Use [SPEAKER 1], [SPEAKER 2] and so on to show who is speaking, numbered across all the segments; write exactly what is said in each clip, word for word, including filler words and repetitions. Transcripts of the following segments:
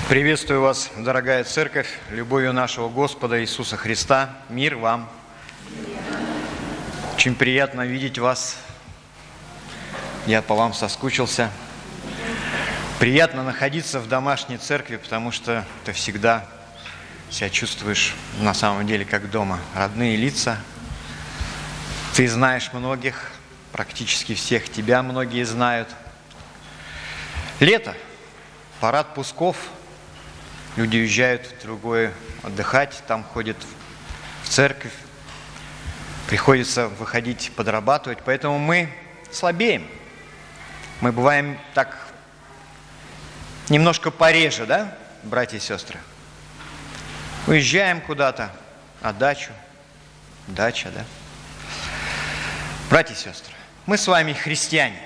[SPEAKER 1] Приветствую вас, дорогая церковь, любовью нашего Господа Иисуса Христа. Мир вам. Очень приятно видеть вас. Я по вам соскучился. Приятно находиться в домашней церкви, потому что ты всегда себя чувствуешь на самом деле как дома. Родные лица. Ты знаешь многих, практически всех тебя многие знают. Лето, пора отпусков. Люди уезжают в другое отдыхать, там ходят в церковь, приходится выходить, подрабатывать, поэтому мы слабеем. Мы бываем так немножко пореже, да, братья и сестры? Уезжаем куда-то, на дачу, дача, да? Братья и сестры, мы с вами христиане,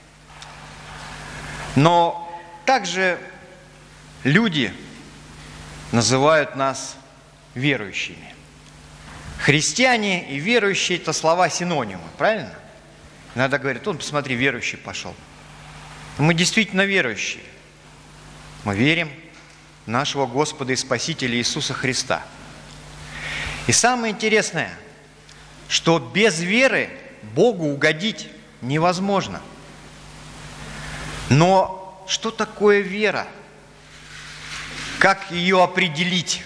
[SPEAKER 1] но также люди называют нас верующими. Христиане и верующие – это слова синонимы, правильно? Иногда говорят: он, посмотри, верующий пошел. Мы действительно верующие. Мы верим в нашего Господа и Спасителя Иисуса Христа. И самое интересное, что без веры Богу угодить невозможно. Но что такое вера? Как ее определить?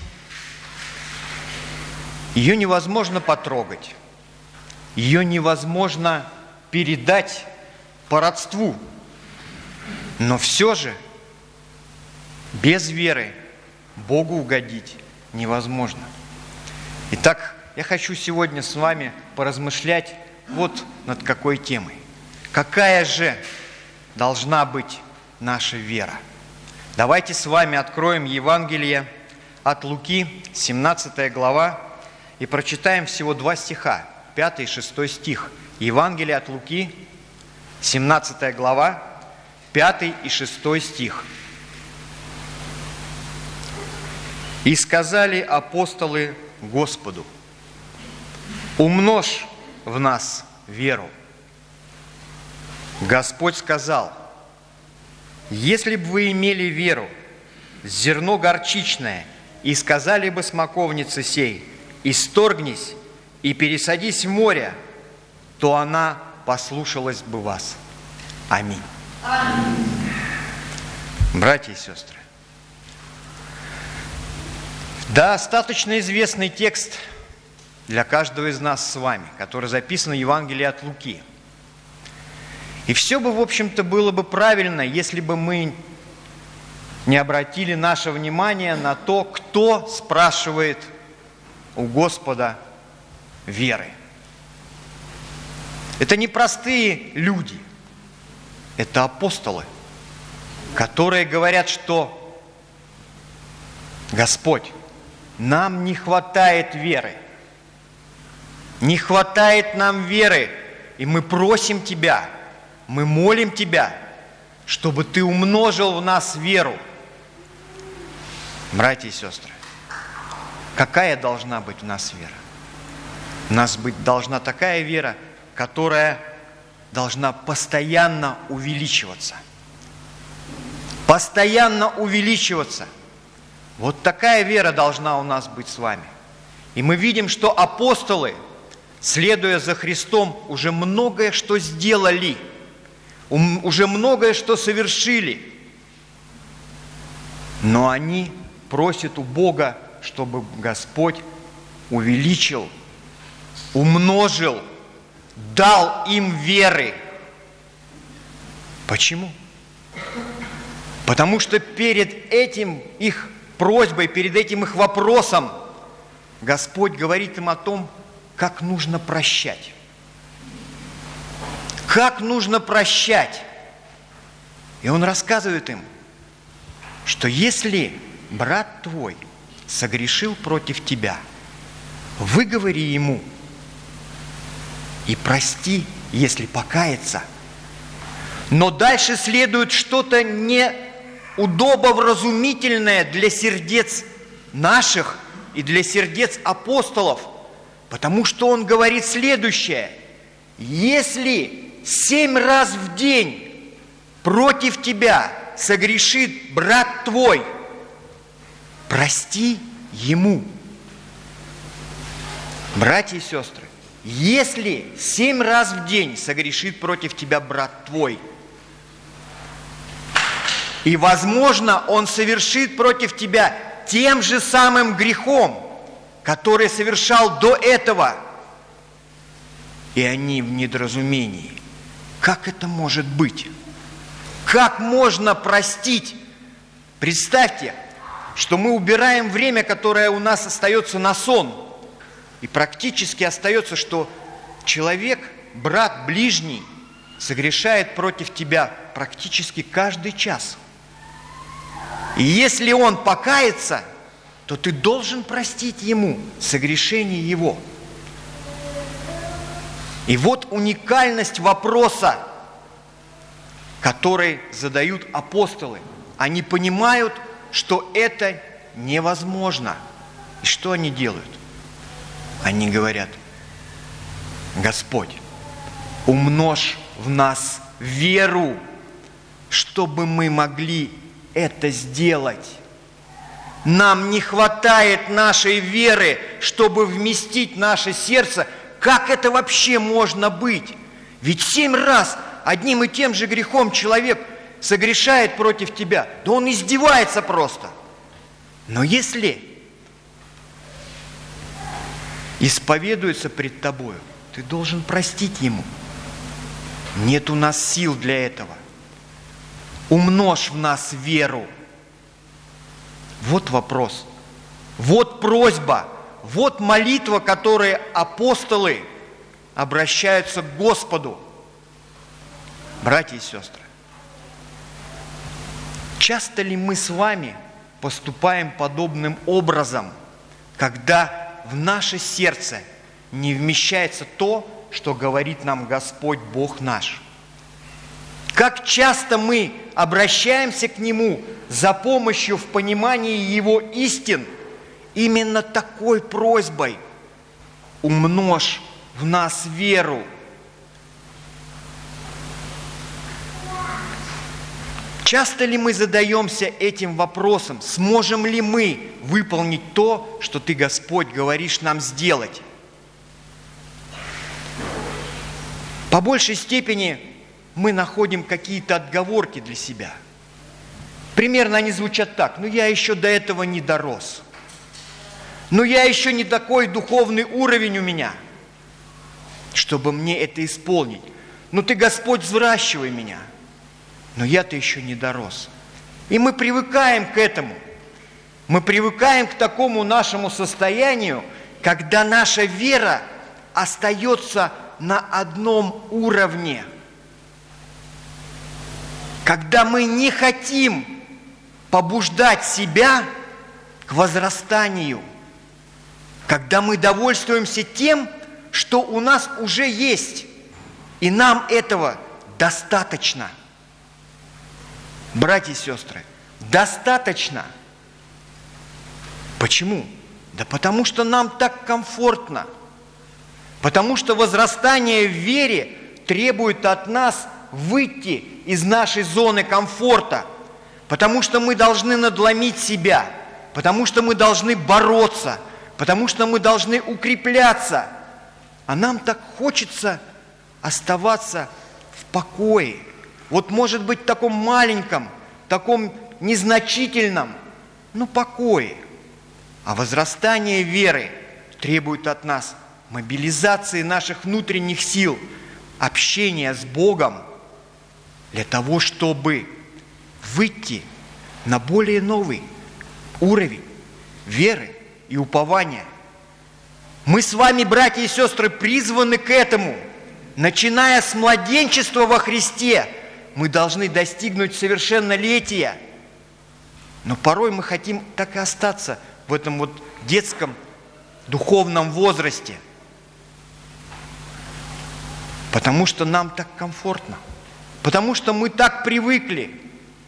[SPEAKER 1] Ее невозможно потрогать. Ее невозможно передать по родству. Но все же без веры Богу угодить невозможно. Итак, я хочу сегодня с вами поразмышлять вот над какой темой. Какая же должна быть наша вера? Давайте с вами откроем Евангелие от Луки, семнадцатая глава, и прочитаем всего два стиха, пятый и шестой стих. Евангелие от Луки, семнадцатая глава, пятый и шестой стих. «И сказали апостолы Господу: умножь в нас веру. Господь сказал: если бы вы имели веру, зерно горчичное, и сказали бы смоковнице сей: исторгнись и пересадись в море, то она послушалась бы вас. Аминь». Аминь. Братья и сестры, достаточно известный текст для каждого из нас с вами, который записан в Евангелии от Луки. И все бы, в общем-то, было бы правильно, если бы мы не обратили наше внимание на то, кто спрашивает у Господа веры. Это не простые люди, это апостолы, которые говорят, что: Господь, нам не хватает веры, не хватает нам веры, и мы просим Тебя, мы молим Тебя, чтобы Ты умножил в нас веру. Братья и сестры, какая должна быть у нас вера? У нас быть должна такая вера, которая должна постоянно увеличиваться. Постоянно увеличиваться. Вот такая вера должна у нас быть с вами. И мы видим, что апостолы, следуя за Христом, уже многое что сделали, уже многое что совершили. Но они просят у Бога, чтобы Господь увеличил, умножил, дал им веры. Почему? Потому что перед этим их просьбой, перед этим их вопросом Господь говорит им о том, как нужно прощать. Как нужно прощать. И Он рассказывает им, что если брат твой согрешил против тебя, выговори ему и прости, если покаяться. Но дальше следует что-то неудобовразумительное для сердец наших и для сердец апостолов, потому что Он говорит следующее: если семь раз в день против тебя согрешит брат твой, прости ему. Братья и сестры, если семь раз в день согрешит против тебя брат твой, и, возможно, он совершит против тебя тем же самым грехом, который совершал до этого, и они в недоразумении, как это может быть? Как можно простить? Представьте, что мы убираем время, которое у нас остается на сон, и практически остается, что человек, брат, ближний, согрешает против тебя практически каждый час. И если он покается, то ты должен простить ему согрешение его. И вот уникальность вопроса, который задают апостолы. Они понимают, что это невозможно. И что они делают? Они говорят: Господь, умножь в нас веру, чтобы мы могли это сделать. Нам не хватает нашей веры, чтобы вместить наше сердце. Как это вообще можно быть? Ведь семь раз одним и тем же грехом человек согрешает против тебя. Да он издевается просто. Но если исповедуется пред тобою, ты должен простить ему. Нет у нас сил для этого. Умножь в нас веру. Вот вопрос. Вот просьба. Вот молитва, которой апостолы обращаются к Господу. Братья и сестры, часто ли мы с вами поступаем подобным образом, когда в наше сердце не вмещается то, что говорит нам Господь Бог наш? Как часто мы обращаемся к Нему за помощью в понимании Его истин именно такой просьбой: умножь в нас веру. Часто ли мы задаемся этим вопросом, сможем ли мы выполнить то, что Ты, Господь, говоришь нам сделать? По большей степени мы находим какие-то отговорки для себя. Примерно они звучат так: ну я еще до этого не дорос. Ну я еще не такой духовный уровень у меня, чтобы мне это исполнить. Ну Ты, Господь, взращивай меня. Но я-то еще не дорос. И мы привыкаем к этому. Мы привыкаем к такому нашему состоянию, когда наша вера остается на одном уровне. Когда мы не хотим побуждать себя к возрастанию. Когда мы довольствуемся тем, что у нас уже есть, и нам этого достаточно. Братья и сестры, достаточно. Почему? Да потому что нам так комфортно. Потому что возрастание в вере требует от нас выйти из нашей зоны комфорта. Потому что мы должны надломить себя. Потому что мы должны бороться. Потому что мы должны укрепляться. А нам так хочется оставаться в покое. Вот может быть в таком маленьком, таком незначительном, но покое. А возрастание веры требует от нас мобилизации наших внутренних сил, общения с Богом для того, чтобы выйти на более новый уровень веры и упования. Мы с вами, братья и сестры, призваны к этому. Начиная с младенчества во Христе, мы должны достигнуть совершеннолетия. Но порой мы хотим так и остаться в этом вот детском духовном возрасте. Потому что нам так комфортно. Потому что мы так привыкли.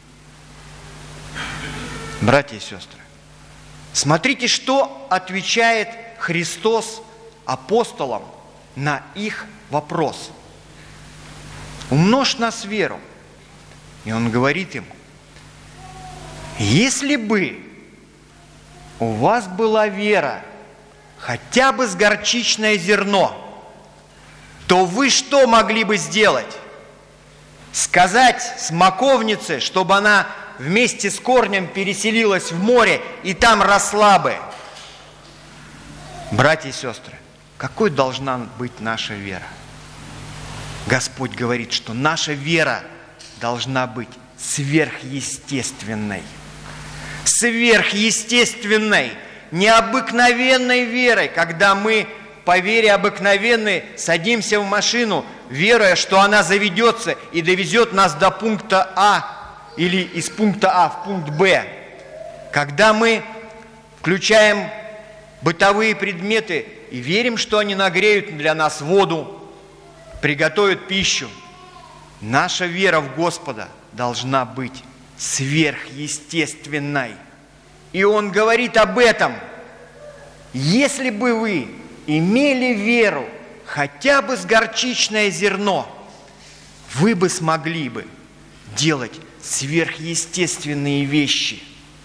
[SPEAKER 1] Братья и сестры, смотрите, что отвечает Христос апостолам на их вопрос. Умножь нас веру. И Он говорит им: если бы у вас была вера, хотя бы с горчичное зерно, то вы что могли бы сделать? Сказать смоковнице, чтобы она вместе с корнем переселилась в море и там росла бы. Братья и сестры, какой должна быть наша вера? Господь говорит, что наша вера должна быть сверхъестественной. Сверхъестественной, необыкновенной верой, когда мы по вере обыкновенной садимся в машину, веруя, что она заведется и довезет нас до пункта А или из пункта А в пункт Б. Когда мы включаем бытовые предметы и верим, что они нагреют для нас воду, приготовят пищу, наша вера в Господа должна быть сверхъестественной. И Он говорит об этом. Если бы вы имели веру хотя бы с горчичное зерно, вы бы смогли бы делать сверхъестественные вещи.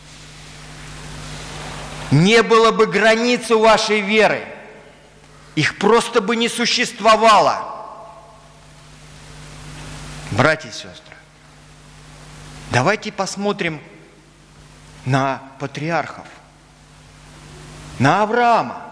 [SPEAKER 1] Не было бы границ у вашей веры. Их просто бы не существовало. Братья и сестры, давайте посмотрим на патриархов, на Авраама.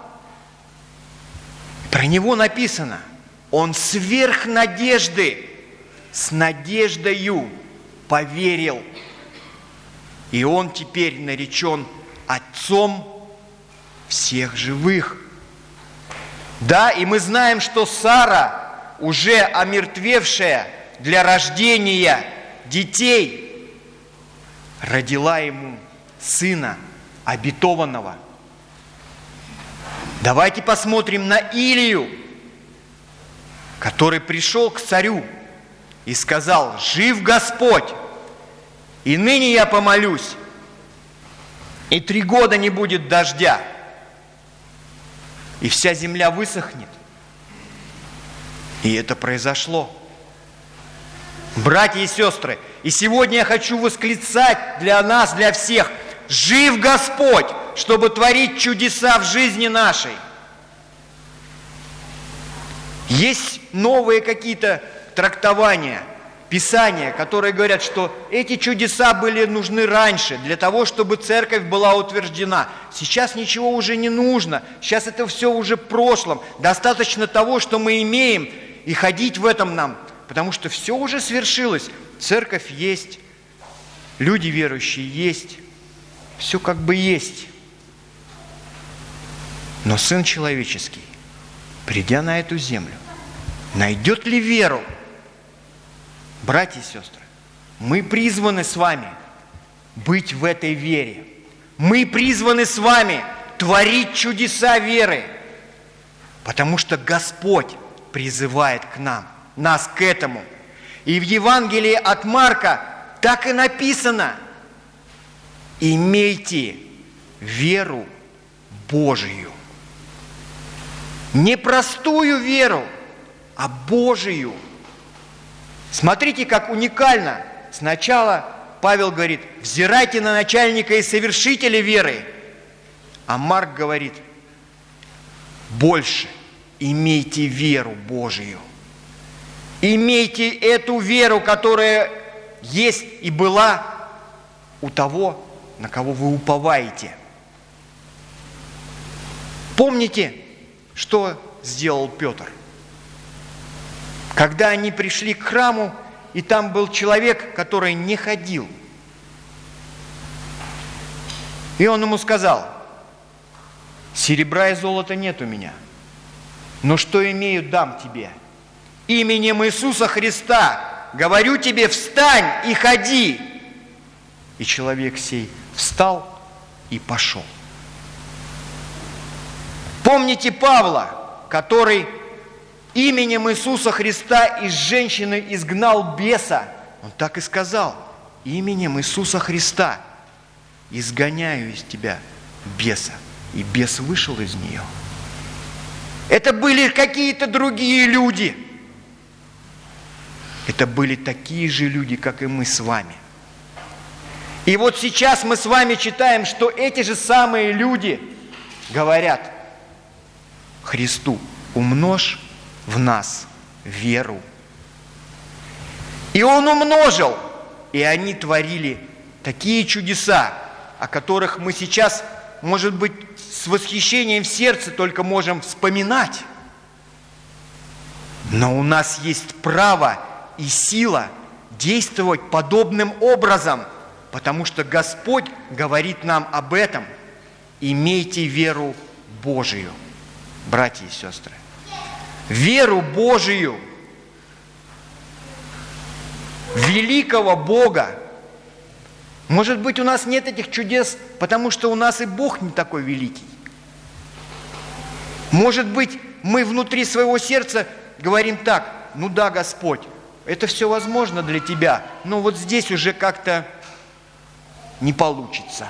[SPEAKER 1] Про него написано, он сверх надежды, с надеждою поверил. И он теперь наречен отцом всех живых. Да, и мы знаем, что Сара, уже омертвевшая для рождения детей, родила ему сына обетованного. Давайте посмотрим на Илию, который пришел к царю и сказал: «Жив Господь, и ныне я помолюсь, и три года не будет дождя, и вся земля высохнет». И это произошло. Братья и сестры, и сегодня я хочу восклицать для нас, для всех: жив Господь, чтобы творить чудеса в жизни нашей. Есть новые какие-то трактования, писания, которые говорят, что эти чудеса были нужны раньше, для того, чтобы церковь была утверждена. Сейчас ничего уже не нужно, сейчас это все уже в прошлом. Достаточно того, что мы имеем, и ходить в этом нам, потому что все уже свершилось. Церковь есть, люди верующие есть, все как бы есть. Но Сын Человеческий, придя на эту землю, найдет ли веру? Братья и сестры, мы призваны с вами быть в этой вере. Мы призваны с вами творить чудеса веры, потому что Господь призывает к нам, нас к этому. И в Евангелии от Марка так и написано: имейте веру Божию. Не простую веру, а Божию. Смотрите, как уникально. Сначала Павел говорит: взирайте на начальника и совершителя веры. А Марк говорит: больше имейте веру Божию. Имейте эту веру, которая есть и была у того, на кого вы уповаете. Помните, что сделал Петр? Когда они пришли к храму, и там был человек, который не ходил. И он ему сказал: серебра и золота нет у меня, но что имею, дам тебе. Именем Иисуса Христа говорю тебе, встань и ходи. И человек сей встал и пошел. Помните Павла, который именем Иисуса Христа из женщины изгнал беса? Он так и сказал: именем Иисуса Христа изгоняю из тебя беса. И бес вышел из нее. Это были какие-то другие люди. Это были такие же люди, как и мы с вами. И вот сейчас мы с вами читаем, что эти же самые люди говорят Христу: умножь в нас веру. И Он умножил, и они творили такие чудеса, о которых мы сейчас, может быть, с восхищением в сердце только можем вспоминать. Но у нас есть право и сила действовать подобным образом, потому что Господь говорит нам об этом. Имейте веру Божию, братья и сестры. Веру Божию, великого Бога. Может быть, у нас нет этих чудес, потому что у нас и Бог не такой великий. Может быть, мы внутри своего сердца говорим так: ну да, Господь, это все возможно для Тебя, но вот здесь уже как-то не получится.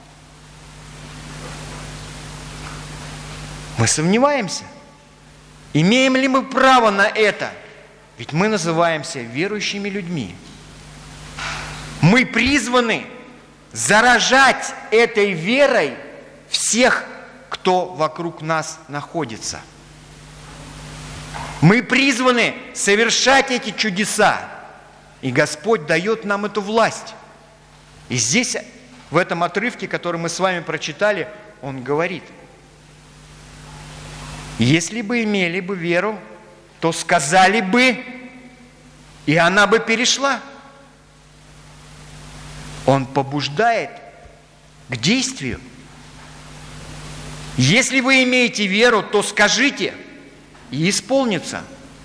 [SPEAKER 1] Мы сомневаемся. Имеем ли мы право на это? Ведь мы называемся верующими людьми. Мы призваны заражать этой верой всех, кто вокруг нас находится. Мы призваны совершать эти чудеса, и Господь дает нам эту власть. И здесь, в этом отрывке, который мы с вами прочитали, Он говорит: если бы имели бы веру, то сказали бы, и она бы перешла. Он побуждает к действию. Если вы имеете веру, то скажите, и исполнится.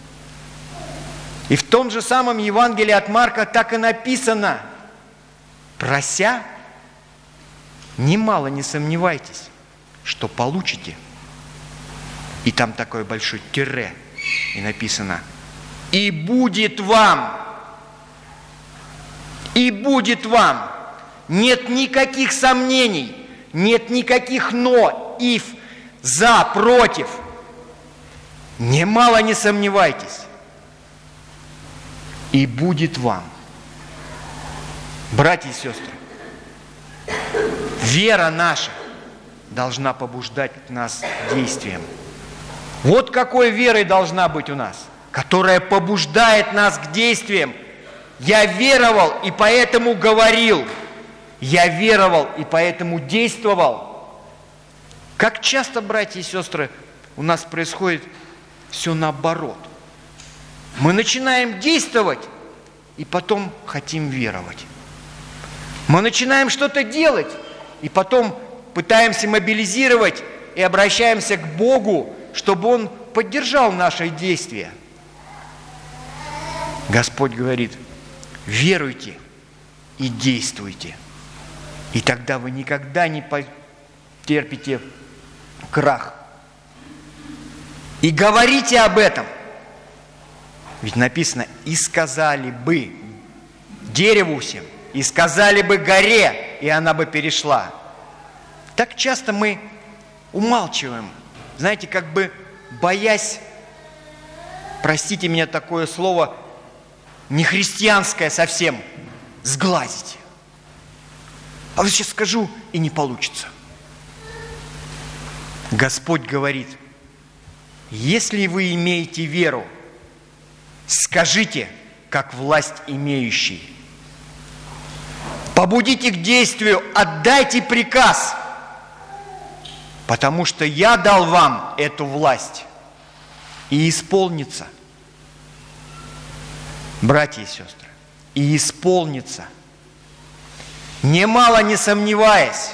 [SPEAKER 1] И в том же самом Евангелии от Марка так и написано: прося, немало не сомневайтесь, что получите. И там такое большое тире, и написано: и будет вам. И будет вам. Нет никаких сомнений, нет никаких но, if, за, против. Немало не сомневайтесь. И будет вам. Братья и сестры, вера наша должна побуждать нас к действиям. Вот какой верой должна быть у нас, которая побуждает нас к действиям. Я веровал и поэтому говорил. Я веровал и поэтому действовал. Как часто, братья и сестры, у нас происходит все наоборот. Мы начинаем действовать и потом хотим веровать. Мы начинаем что-то делать и потом пытаемся мобилизировать и обращаемся к Богу, чтобы Он поддержал наши действия. Господь говорит: веруйте и действуйте. И тогда вы никогда не потерпите крах. И говорите об этом. Ведь написано: и сказали бы дереву всем, и сказали бы горе, и она бы перешла. Так часто мы умалчиваем, знаете, как бы боясь, простите меня такое слово, нехристианское совсем, сглазить. А вот сейчас скажу, и не получится. Господь говорит: если вы имеете веру, скажите, как власть имеющий. Побудите к действию, отдайте приказ, потому что я дал вам эту власть, и исполнится. Братья и сестры, и исполнится. Немало не сомневаясь.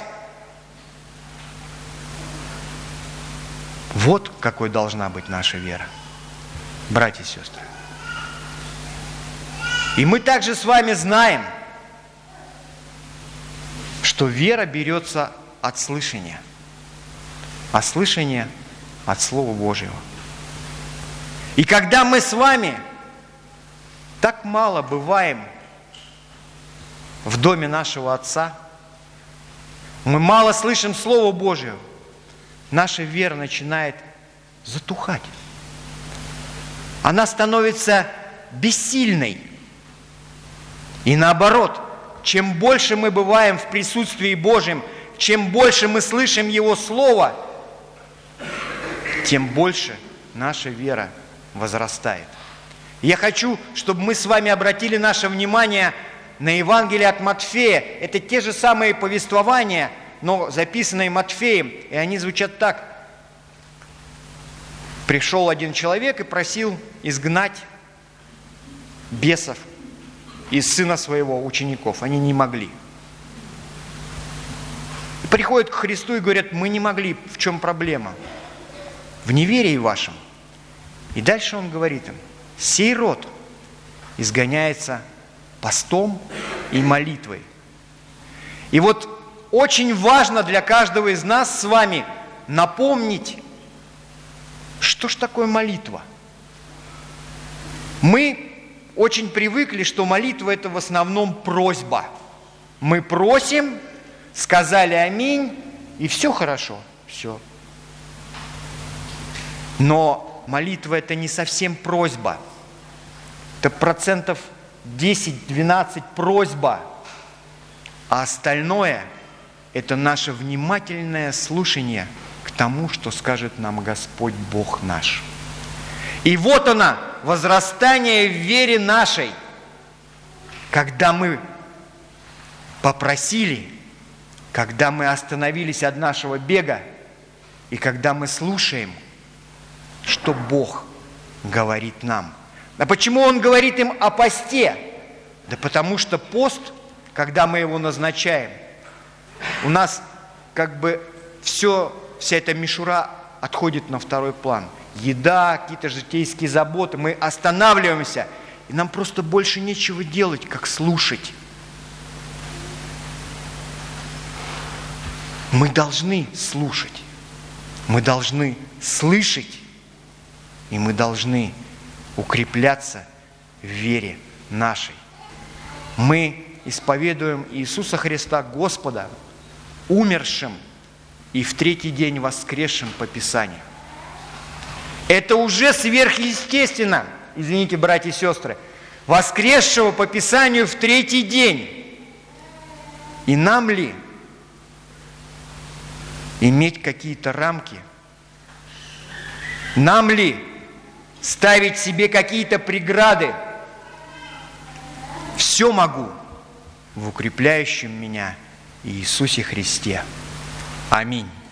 [SPEAKER 1] Вот какой должна быть наша вера, братья и сестры. И мы также с вами знаем, что вера берется от слышания, а слышание от Слова Божьего. И когда мы с вами так мало бываем в доме нашего Отца, мы мало слышим Слово Божие, наша вера начинает затухать. Она становится бессильной. И наоборот, чем больше мы бываем в присутствии Божьем, чем больше мы слышим Его Слово, тем больше наша вера возрастает. Я хочу, чтобы мы с вами обратили наше внимание на Евангелие от Матфея. Это те же самые повествования, но записанные Матфеем, и они звучат так. Пришел один человек и просил изгнать бесов из сына своего учеников. Они не могли. И приходят к Христу и говорят: мы не могли. В чем проблема? В неверии вашем. И дальше он говорит им: сей род изгоняется постом и молитвой. И вот очень важно для каждого из нас с вами напомнить, что ж такое молитва. Мы очень привыкли, что молитва – это в основном просьба. Мы просим, сказали аминь, и все хорошо, все. Но молитва – это не совсем просьба. Это процентов десять-двенадцать просьба, а остальное – это наше внимательное слушание к тому, что скажет нам Господь Бог наш. И вот она, возрастание в вере нашей, когда мы попросили, когда мы остановились от нашего бега, и когда мы слушаем, что Бог говорит нам. А почему Он говорит им о посте? Да потому что пост, когда мы его назначаем, у нас как бы все, вся эта мишура отходит на второй план. Еда, какие-то житейские заботы, мы останавливаемся, и нам просто больше нечего делать, как слушать. Мы должны слушать, мы должны слышать, и мы должны укрепляться в вере нашей. Мы исповедуем Иисуса Христа Господа, умершим и в третий день воскресшим по Писанию. Это уже сверхъестественно, извините, братья и сестры, воскресшего по Писанию в третий день. И нам ли иметь какие-то рамки? Нам ли ставить себе какие-то преграды? Все могу в укрепляющем меня Иисусе Христе. Аминь.